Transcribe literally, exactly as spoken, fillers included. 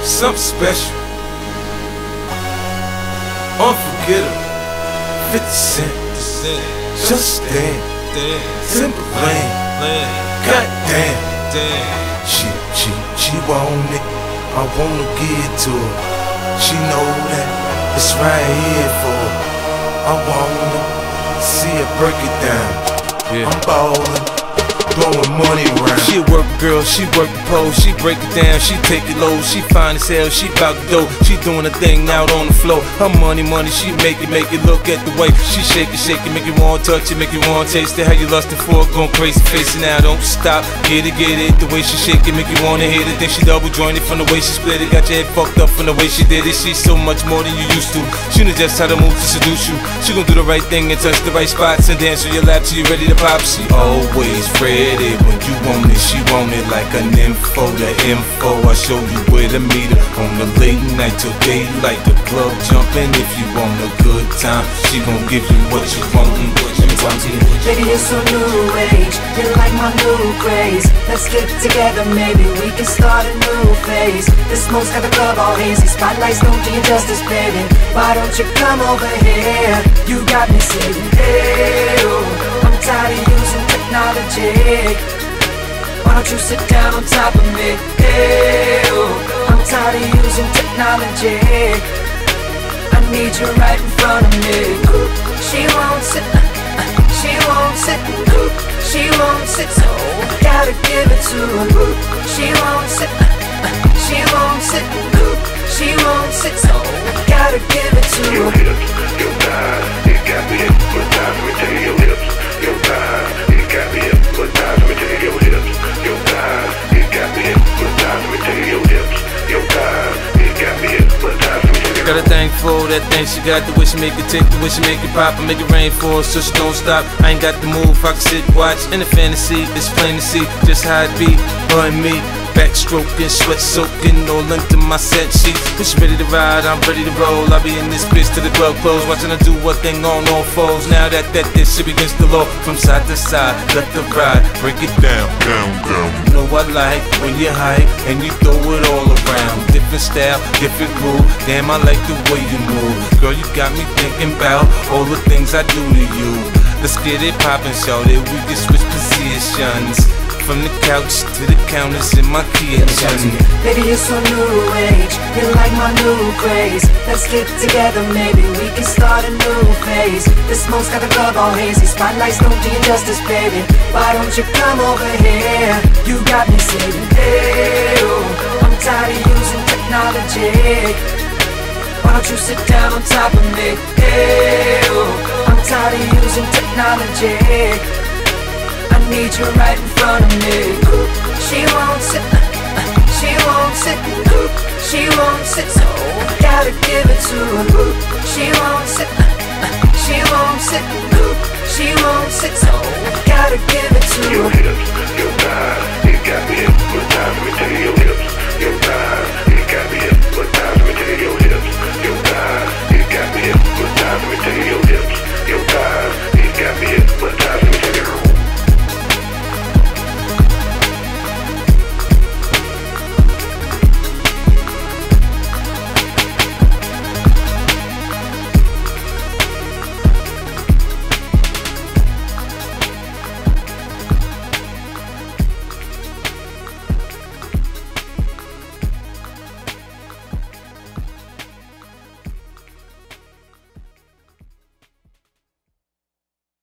something special, unforgettable. fifty cent, just stand, Timberland, goddamn. She, she, she want it, I wanna give it to her. She know that it's right here for her. I wanna see her break it down. Yeah. I'm ballin', throwing money around. She a work girl, she work the pole, she break it down, she take it low, she fine as hell, she bout the dough, she doing a thing out on the floor. Her money, money, she make it, make it. Look at the way she shake it, shake it, make you wanna touch it, make you wanna taste it. How you lustin' for it, going crazy, face it now, don't stop. Get it, get it, the way she shake it, make you wanna hit it. Then she double jointed from the way she split it, got your head fucked up from the way she did it. She's so much more than you used to. She knows just how to move to seduce you. She gon' do the right thing and touch the right spots and dance on your lap till you ready to pop. She always ready when you want it, she want it like an info. The info, I show you where to meet her on the late night till daylight. The club jumping if you want a good time. She gon' give you what you want and what you want. Baby, you're so new age, you're like my new craze. Let's get together, maybe we can start a new phase. The smoke's got the club all hazy, spotlights don't do you justice, baby. Why don't you come over here? You got me saying, hey, oh, I'm tired of using technology. Why don't you sit down on top of me? Hey, oh, I'm tired of using technology. I need you right in front of me. She won't sit, she won't sit, she won't sit, so I gotta give it to her. She won't sit, she won't sit, she won't sit, so I gotta give it to her. Your hips, your thighs, it got me hypnotized. Let me tell you, your hips, your thighs, it got me hypnotized. Let me tell you, your hips, your thighs, it got me hypnotized. Let me tell you, your hips, your thighs, it got me hypnotized. Got a thing for that thing she got, the way she make it tick, the way she make it pop, and make it rain for her so she don't stop. I ain't got the move, I can sit, watch, in the fantasy, it's plain to see just how it be, her and me. Backstroking, sweat soaking, all into my set sheets. When she ready to ride, I'm ready to roll. I be in this bitch till the club close, watching her do what thing on all fours. Now that that this shit begins to low, from side to side, left to right, break it down, down, down. You know I like when you hype and you throw it all around. Different style, different groove. Damn, I like the way you move. Girl, you got me thinking about all the things I do to you. Let's get it poppin', show that we can switch positions. From the couch to the counters in my kitchen. Baby, you're so new age, you're like my new craze. Let's get together, maybe we can start a new phase. The smoke's got the club all hazy, spotlights don't do you justice, baby. Why don't you come over here? You got me saying, hey, oh, I'm tired of using technology. Why don't you sit down on top of me? Hey, oh, I'm tired of using technology. I need you right in front of me. She won't sit, she won't sit, she won't sit, so I gotta give it to her. She won't sit, she won't sit, she won't sit, so I gotta give it to her. Your hips, your thighs, it got me hypnotized. Let me tell you, your hips,